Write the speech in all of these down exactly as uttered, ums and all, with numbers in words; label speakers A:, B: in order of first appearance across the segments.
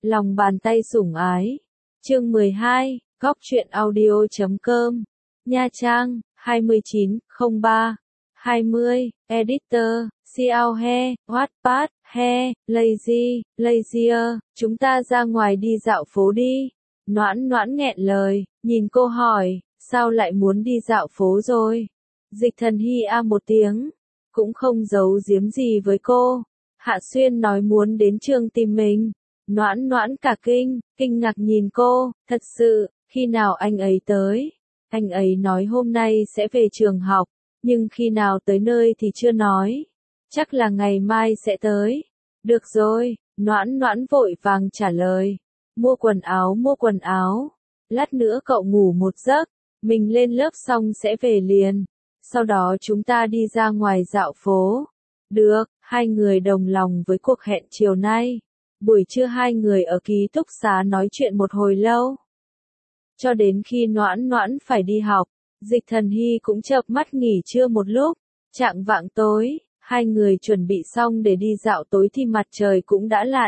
A: Lòng bàn tay sủng ái. Chương mười hai, góc truyện audio chấm com. Nha Trang, hai chín không ba hai mươi, Editor, Xiao He, Wattpad, He, Lazy, Lazier, chúng ta ra ngoài đi dạo phố đi. Noãn noãn nghẹn lời, nhìn cô hỏi, sao lại muốn đi dạo phố rồi? Dịch Thần Hy a một tiếng, cũng không giấu giếm gì với cô. Hạ Xuyên nói muốn đến trường tìm mình. Noãn noãn cả kinh, kinh ngạc nhìn cô, thật sự, khi nào anh ấy tới? Anh ấy nói hôm nay sẽ về trường học, nhưng khi nào tới nơi thì chưa nói. Chắc là ngày mai sẽ tới. Được rồi, noãn noãn vội vàng trả lời. Mua quần áo mua quần áo. Lát nữa cậu ngủ một giấc, mình lên lớp xong sẽ về liền. Sau đó chúng ta đi ra ngoài dạo phố. Được, hai người đồng lòng với cuộc hẹn chiều nay. Buổi trưa hai người ở ký túc xá nói chuyện một hồi lâu. Cho đến khi noãn noãn phải đi học, Dịch Thần Hy cũng chợp mắt nghỉ trưa một lúc. Chạng vạng tối, hai người chuẩn bị xong để đi dạo tối thì mặt trời cũng đã lặn.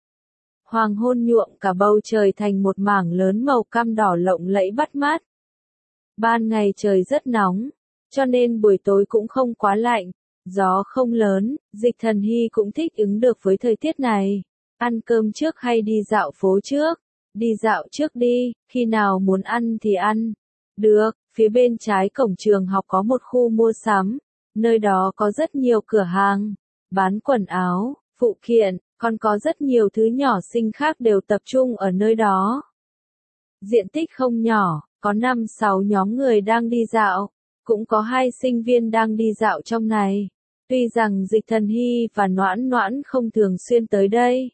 A: Hoàng hôn nhuộm cả bầu trời thành một mảng lớn màu cam đỏ lộng lẫy bắt mắt. Ban ngày trời rất nóng, cho nên buổi tối cũng không quá lạnh, gió không lớn, Dịch Thần Hy cũng thích ứng được với thời tiết này. Ăn cơm trước hay đi dạo phố trước? Đi dạo trước đi, khi nào muốn ăn thì ăn. Được, phía bên trái cổng trường học có một khu mua sắm, nơi đó có rất nhiều cửa hàng, bán quần áo, phụ kiện, còn có rất nhiều thứ nhỏ xinh khác đều tập trung ở nơi đó. Diện tích không nhỏ, có năm sáu nhóm người đang đi dạo, cũng có hai sinh viên đang đi dạo trong này. Tuy rằng Dịch Thần Hy và Noãn Noãn không thường xuyên tới đây,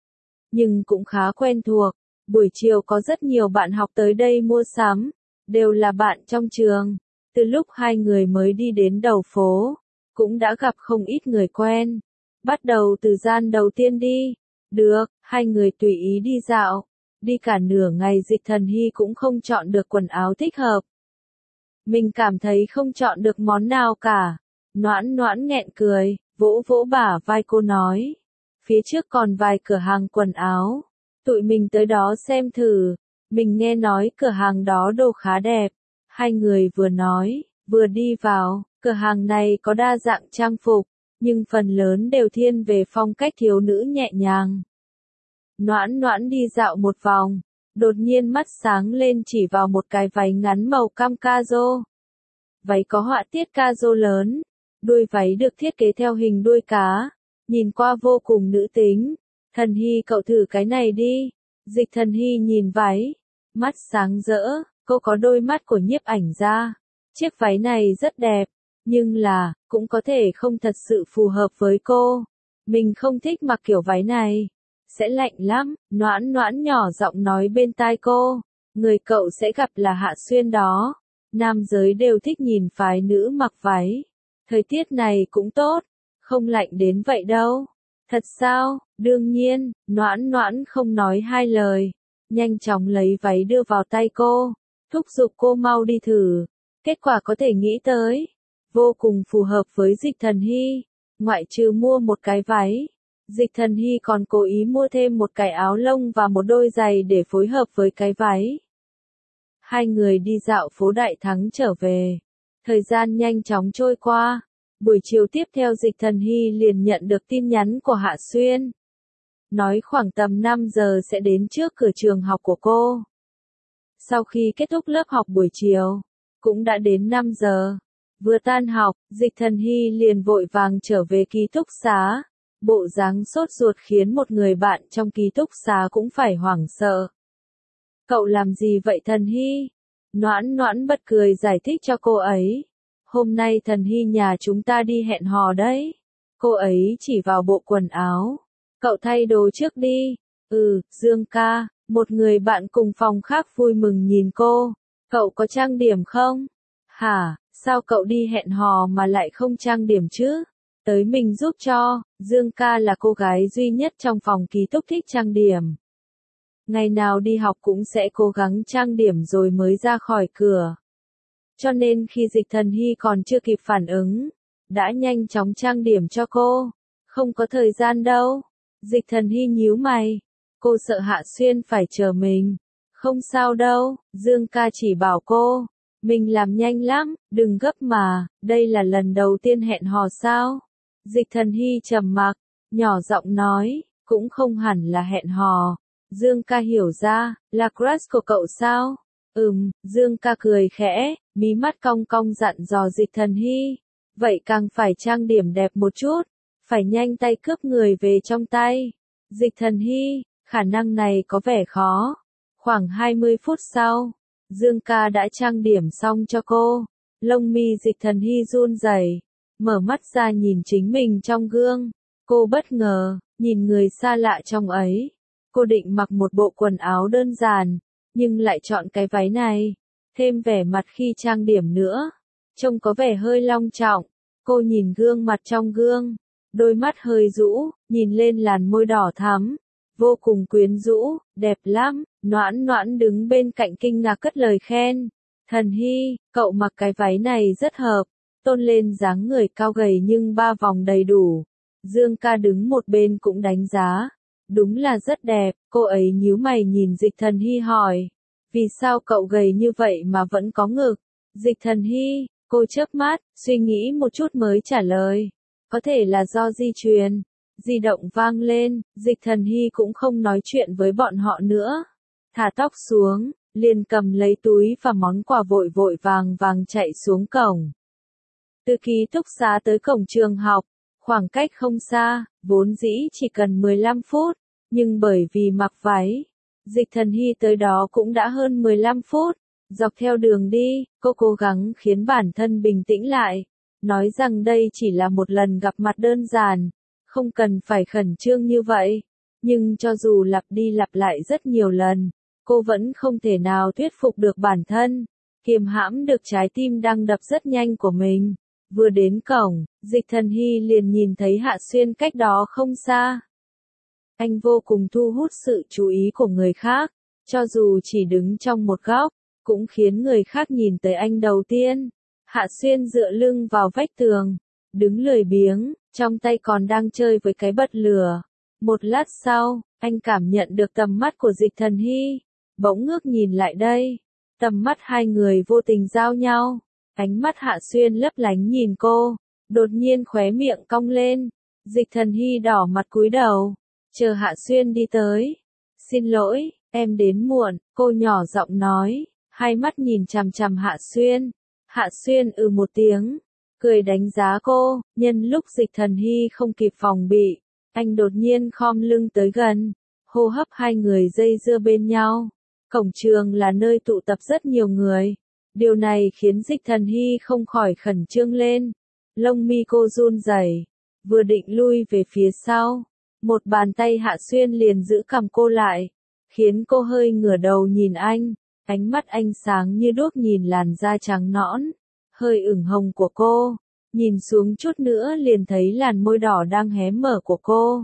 A: nhưng cũng khá quen thuộc. Buổi chiều có rất nhiều bạn học tới đây mua sắm, đều là bạn trong trường. Từ lúc hai người mới đi đến đầu phố, cũng đã gặp không ít người quen. Bắt đầu từ gian đầu tiên đi. Được, hai người tùy ý đi dạo. Đi cả nửa ngày Dịch Thần Hy cũng không chọn được quần áo thích hợp. Mình cảm thấy không chọn được món nào cả. Noãn noãn nghẹn cười, vỗ vỗ bả vai cô nói. Phía trước còn vài cửa hàng quần áo. Tụi mình tới đó xem thử. Mình nghe nói cửa hàng đó đồ khá đẹp. Hai người vừa nói, vừa đi vào. Cửa hàng này có đa dạng trang phục, nhưng phần lớn đều thiên về phong cách thiếu nữ nhẹ nhàng. Noãn noãn đi dạo một vòng, đột nhiên mắt sáng lên chỉ vào một cái váy ngắn màu cam cazo. Váy có họa tiết cazo lớn, đuôi váy được thiết kế theo hình đuôi cá, nhìn qua vô cùng nữ tính. Thần Hy cậu thử cái này đi. Dịch Thần Hy nhìn váy, mắt sáng rỡ, cô có đôi mắt của nhiếp ảnh gia. Chiếc váy này rất đẹp, nhưng là, cũng có thể không thật sự phù hợp với cô. Mình không thích mặc kiểu váy này. Sẽ lạnh lắm, noãn noãn nhỏ giọng nói bên tai cô. Người cậu sẽ gặp là Hạ Xuyên đó. Nam giới đều thích nhìn phái nữ mặc váy. Thời tiết này cũng tốt, không lạnh đến vậy đâu. Thật sao? Đương nhiên, noãn noãn không nói hai lời. Nhanh chóng lấy váy đưa vào tay cô. Thúc giục cô mau đi thử. Kết quả có thể nghĩ tới. Vô cùng phù hợp với Dịch Thần Hy. Ngoại trừ mua một cái váy, Dịch Thần Hy còn cố ý mua thêm một cái áo lông và một đôi giày để phối hợp với cái váy. Hai người đi dạo phố Đại Thắng trở về. Thời gian nhanh chóng trôi qua. Buổi chiều tiếp theo Dịch Thần Hy liền nhận được tin nhắn của Hạ Xuyên. Nói khoảng tầm năm giờ sẽ đến trước cửa trường học của cô. Sau khi kết thúc lớp học buổi chiều, cũng đã đến năm giờ. Vừa tan học, Dịch Thần Hy liền vội vàng trở về ký túc xá. Bộ dáng sốt ruột khiến một người bạn trong ký túc xá cũng phải hoảng sợ. Cậu làm gì vậy Thần Hy? Noãn noãn bật cười giải thích cho cô ấy. Hôm nay Thần Hy nhà chúng ta đi hẹn hò đấy. Cô ấy chỉ vào bộ quần áo. Cậu thay đồ trước đi. Ừ, Dương ca, một người bạn cùng phòng khác vui mừng nhìn cô. Cậu có trang điểm không? Hả, sao cậu đi hẹn hò mà lại không trang điểm chứ? Tới mình giúp cho. Dương ca là cô gái duy nhất trong phòng ký túc thích trang điểm. Ngày nào đi học cũng sẽ cố gắng trang điểm rồi mới ra khỏi cửa. Cho nên khi Dịch Thần Hy còn chưa kịp phản ứng, đã nhanh chóng trang điểm cho cô. Không có thời gian đâu. Dịch Thần Hy nhíu mày. Cô sợ Hạ Xuyên phải chờ mình. Không sao đâu, Dương ca chỉ bảo cô. Mình làm nhanh lắm, đừng gấp mà, đây là lần đầu tiên hẹn hò sao? Dịch Thần Hy trầm mặc, nhỏ giọng nói, cũng không hẳn là hẹn hò. Dương ca hiểu ra, là crush của cậu sao? Ừm, Dương ca cười khẽ, mí mắt cong cong dặn dò Dịch Thần Hy. Vậy càng phải trang điểm đẹp một chút, phải nhanh tay cướp người về trong tay. Dịch Thần Hy, khả năng này có vẻ khó. Khoảng hai mươi phút sau, Dương ca đã trang điểm xong cho cô. Lông mi Dịch Thần Hy run rẩy, mở mắt ra nhìn chính mình trong gương. Cô bất ngờ, nhìn người xa lạ trong ấy. Cô định mặc một bộ quần áo đơn giản, nhưng lại chọn cái váy này, thêm vẻ mặt khi trang điểm nữa. Trông có vẻ hơi long trọng. Cô nhìn gương mặt trong gương, đôi mắt hơi rũ, nhìn lên làn môi đỏ thắm, vô cùng quyến rũ, đẹp lắm. Noãn Noãn đứng bên cạnh kinh ngạc cất lời khen. Thần Hy, cậu mặc cái váy này rất hợp, tôn lên dáng người cao gầy nhưng ba vòng đầy đủ. Dương ca đứng một bên cũng đánh giá. Đúng là rất đẹp, cô ấy nhíu mày nhìn Dịch Thần Hy hỏi. Vì sao cậu gầy như vậy mà vẫn có ngực? Dịch Thần Hy, cô chớp mắt, suy nghĩ một chút mới trả lời. Có thể là do di truyền. Di động vang lên, Dịch Thần Hy cũng không nói chuyện với bọn họ nữa. Thả tóc xuống, liền cầm lấy túi và món quà vội vội vàng vàng chạy xuống cổng. Từ ký túc xá tới cổng trường học, khoảng cách không xa, vốn dĩ chỉ cần mười lăm phút, nhưng bởi vì mặc váy, Dịch Thần Hy tới đó cũng đã hơn mười lăm phút. Dọc theo đường đi, cô cố gắng khiến bản thân bình tĩnh lại, nói rằng đây chỉ là một lần gặp mặt đơn giản, không cần phải khẩn trương như vậy. Nhưng cho dù lặp đi lặp lại rất nhiều lần, cô vẫn không thể nào thuyết phục được bản thân, kiềm hãm được trái tim đang đập rất nhanh của mình. Vừa đến cổng, Dịch Thần Hy liền nhìn thấy Hạ Xuyên cách đó không xa. Anh vô cùng thu hút sự chú ý của người khác, cho dù chỉ đứng trong một góc, cũng khiến người khác nhìn tới anh đầu tiên. Hạ Xuyên dựa lưng vào vách tường, đứng lười biếng, trong tay còn đang chơi với cái bật lửa. Một lát sau, anh cảm nhận được tầm mắt của Dịch Thần Hy, bỗng ngước nhìn lại đây. Tầm mắt hai người vô tình giao nhau, ánh mắt Hạ Xuyên lấp lánh nhìn cô, đột nhiên khóe miệng cong lên. Dịch Thần Hy đỏ mặt cúi đầu, chờ Hạ Xuyên đi tới. Xin lỗi, em đến muộn, cô nhỏ giọng nói, hai mắt nhìn chằm chằm Hạ Xuyên. Hạ Xuyên ừ một tiếng, cười đánh giá cô. Nhân lúc Dịch Thần Hy không kịp phòng bị, anh đột nhiên khom lưng tới gần, hô hấp hai người dây dưa bên nhau. Cổng trường là nơi tụ tập rất nhiều người, điều này khiến Dịch Thần Hy không khỏi khẩn trương lên. Lông mi cô run rẩy, vừa định lui về phía sau, một bàn tay Hạ Xuyên liền giữ cằm cô lại, khiến cô hơi ngửa đầu nhìn anh. Ánh mắt anh sáng như đuốc nhìn làn da trắng nõn, hơi ửng hồng của cô, nhìn xuống chút nữa liền thấy làn môi đỏ đang hé mở của cô.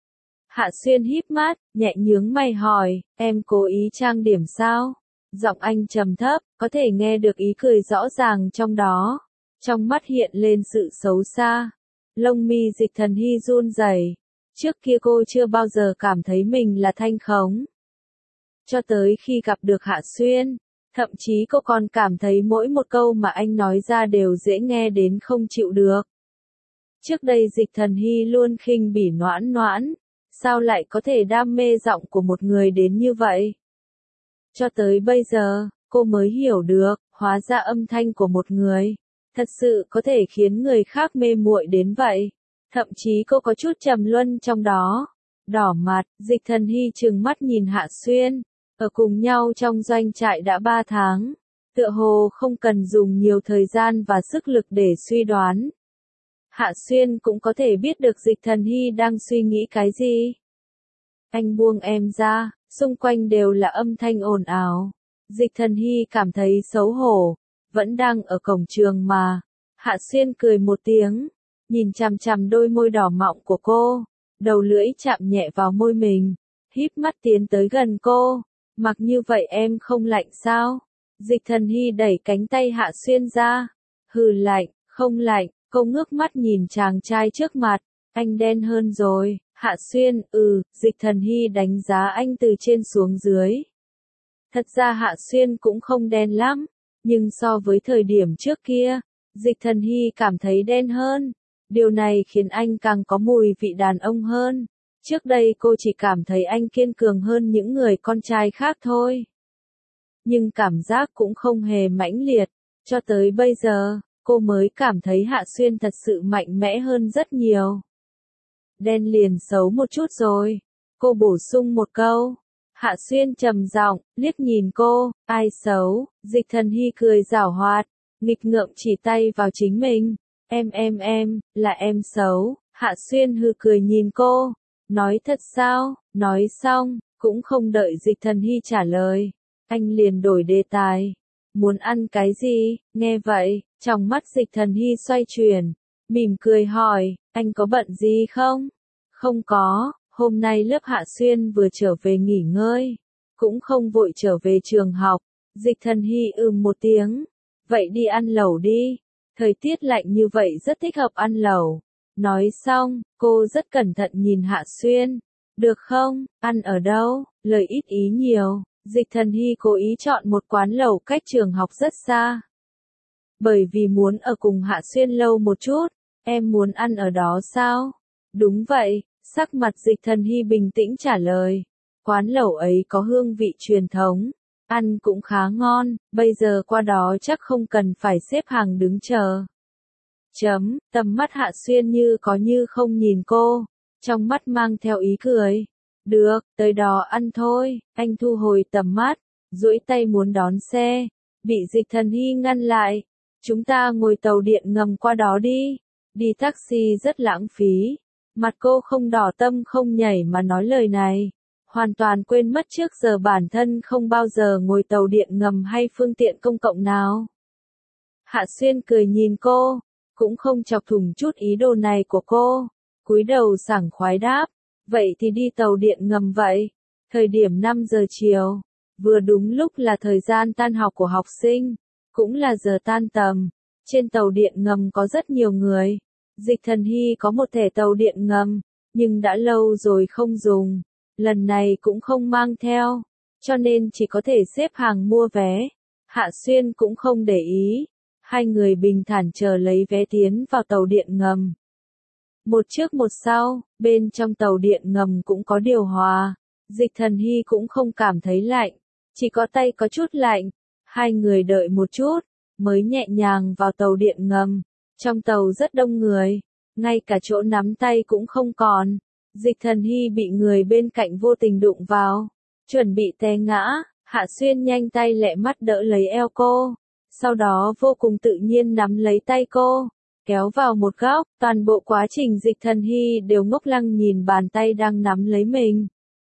A: Hạ Xuyên híp mắt, nhẹ nhướng mày hỏi, em cố ý trang điểm sao? Giọng anh trầm thấp, có thể nghe được ý cười rõ ràng trong đó. Trong mắt hiện lên sự xấu xa. Lông mi Dịch Thần Hy run rẩy. Trước kia cô chưa bao giờ cảm thấy mình là thanh khống. Cho tới khi gặp được Hạ Xuyên, thậm chí cô còn cảm thấy mỗi một câu mà anh nói ra đều dễ nghe đến không chịu được. Trước đây Dịch Thần Hy luôn khinh bỉ Noãn Noãn, sao lại có thể đam mê giọng của một người đến như vậy? Cho tới bây giờ, cô mới hiểu được, hóa ra âm thanh của một người, thật sự có thể khiến người khác mê muội đến vậy. Thậm chí cô có chút trầm luân trong đó. Đỏ mặt, Dịch Thần Hy trừng mắt nhìn Hạ Xuyên. Ở cùng nhau trong doanh trại đã ba tháng, tựa hồ không cần dùng nhiều thời gian và sức lực để suy đoán. Hạ Xuyên cũng có thể biết được Dịch Thần Hy đang suy nghĩ cái gì. Anh buông em ra, xung quanh đều là âm thanh ồn ào. Dịch Thần Hy cảm thấy xấu hổ, vẫn đang ở cổng trường mà. Hạ Xuyên cười một tiếng, nhìn chằm chằm đôi môi đỏ mọng của cô, đầu lưỡi chạm nhẹ vào môi mình, híp mắt tiến tới gần cô. Mặc như vậy em không lạnh sao? Dịch Thần Hy đẩy cánh tay Hạ Xuyên ra. Hừ lạnh, không lạnh, cô ngước mắt nhìn chàng trai trước mặt. Anh đen hơn rồi. Hạ Xuyên, ừ, Dịch Thần Hy đánh giá anh từ trên xuống dưới. Thật ra Hạ Xuyên cũng không đen lắm, nhưng so với thời điểm trước kia, Dịch Thần Hy cảm thấy đen hơn. Điều này khiến anh càng có mùi vị đàn ông hơn. Trước đây cô chỉ cảm thấy anh kiên cường hơn những người con trai khác thôi. Nhưng cảm giác cũng không hề mãnh liệt. Cho tới bây giờ, cô mới cảm thấy Hạ Xuyên thật sự mạnh mẽ hơn rất nhiều. Đen liền xấu một chút rồi. Cô bổ sung một câu. Hạ Xuyên trầm giọng, liếc nhìn cô, ai xấu? Dịch Thần Hy cười giảo hoạt, nghịch ngợm chỉ tay vào chính mình. Em em em, là em xấu. Hạ Xuyên hừ cười nhìn cô. Nói thật sao? Nói xong, cũng không đợi Dịch Thần Hy trả lời. Anh liền đổi đề tài. Muốn ăn cái gì? Nghe vậy, trong mắt Dịch Thần Hy xoay chuyển, mỉm cười hỏi, anh có bận gì không? Không có, hôm nay lớp Hạ Xuyên vừa trở về nghỉ ngơi, cũng không vội trở về trường học. Dịch Thần Hy ừm một tiếng, vậy đi ăn lẩu đi, thời tiết lạnh như vậy rất thích hợp ăn lẩu. Nói xong, cô rất cẩn thận nhìn Hạ Xuyên, được không, ăn ở đâu, lời ít ý nhiều. Dịch Thần Hy cố ý chọn một quán lẩu cách trường học rất xa. Bởi vì muốn ở cùng Hạ Xuyên lâu một chút, em muốn ăn ở đó sao? Đúng vậy, sắc mặt Dịch Thần Hy bình tĩnh trả lời. Quán lẩu ấy có hương vị truyền thống, ăn cũng khá ngon, bây giờ qua đó chắc không cần phải xếp hàng đứng chờ. Chấm, tầm mắt Hạ Xuyên như có như không nhìn cô, trong mắt mang theo ý cười. Được, tới đó ăn thôi. Anh thu hồi tầm mắt, duỗi tay muốn đón xe, bị Dịch Thần Hy ngăn lại. Chúng ta ngồi tàu điện ngầm qua đó đi. Đi taxi rất lãng phí. Mặt cô không đỏ tâm không nhảy mà nói lời này. Hoàn toàn quên mất trước giờ bản thân không bao giờ ngồi tàu điện ngầm hay phương tiện công cộng nào. Hạ Xuyên cười nhìn cô, cũng không chọc thủng chút ý đồ này của cô. Cúi đầu sảng khoái đáp. Vậy thì đi tàu điện ngầm vậy. Thời điểm năm giờ chiều, vừa đúng lúc là thời gian tan học của học sinh, cũng là giờ tan tầm. Trên tàu điện ngầm có rất nhiều người. Dịch Thần Hy có một thẻ tàu điện ngầm, nhưng đã lâu rồi không dùng. Lần này cũng không mang theo, cho nên chỉ có thể xếp hàng mua vé. Hạ Xuyên cũng không để ý. Hai người bình thản chờ lấy vé tiến vào tàu điện ngầm. Một trước một sau, bên trong tàu điện ngầm cũng có điều hòa. Dịch Thần Hy cũng không cảm thấy lạnh, chỉ có tay có chút lạnh. Hai người đợi một chút, mới nhẹ nhàng vào tàu điện ngầm. Trong tàu rất đông người, ngay cả chỗ nắm tay cũng không còn. Dịch Thần Hy bị người bên cạnh vô tình đụng vào, chuẩn bị té ngã. Hạ Xuyên nhanh tay lẹ mắt đỡ lấy eo cô, sau đó vô cùng tự nhiên nắm lấy tay cô, kéo vào một góc. Toàn bộ quá trình Dịch Thần Hy đều ngốc lăng nhìn bàn tay đang nắm lấy mình.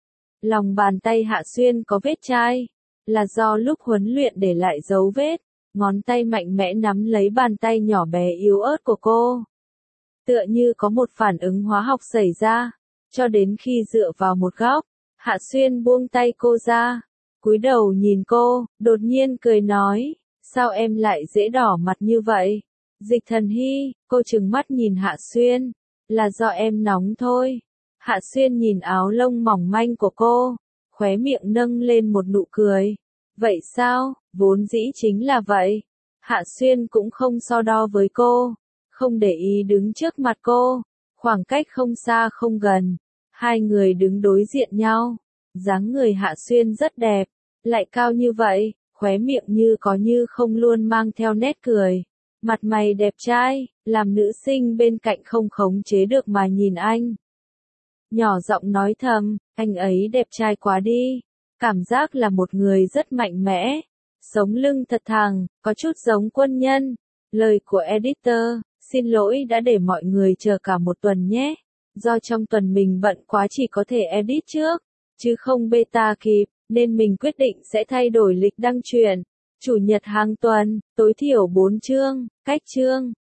A: Lòng bàn tay Hạ Xuyên có vết chai, là do lúc huấn luyện để lại dấu vết. Ngón tay mạnh mẽ nắm lấy bàn tay nhỏ bé yếu ớt của cô. Tựa như có một phản ứng hóa học xảy ra, cho đến khi dựa vào một góc, Hạ Xuyên buông tay cô ra, cúi đầu nhìn cô, đột nhiên cười nói, sao em lại dễ đỏ mặt như vậy? Dịch Thần Hy, cô trừng mắt nhìn Hạ Xuyên, là do em nóng thôi. Hạ Xuyên nhìn áo lông mỏng manh của cô, khóe miệng nâng lên một nụ cười. Vậy sao, vốn dĩ chính là vậy. Hạ Xuyên cũng không so đo với cô, không để ý đứng trước mặt cô, khoảng cách không xa không gần. Hai người đứng đối diện nhau, dáng người Hạ Xuyên rất đẹp, lại cao như vậy, khóe miệng như có như không luôn mang theo nét cười. Mặt mày đẹp trai, làm nữ sinh bên cạnh không khống chế được mà nhìn anh. Nhỏ giọng nói thầm, anh ấy đẹp trai quá đi. Cảm giác là một người rất mạnh mẽ, sống lưng thật thẳng, có chút giống quân nhân. Lời của editor, xin lỗi đã để mọi người chờ cả một tuần nhé. Do trong tuần mình bận quá chỉ có thể edit trước, chứ không beta kịp, nên mình quyết định sẽ thay đổi lịch đăng truyện. Chủ nhật hàng tuần, tối thiểu bốn chương, cách chương.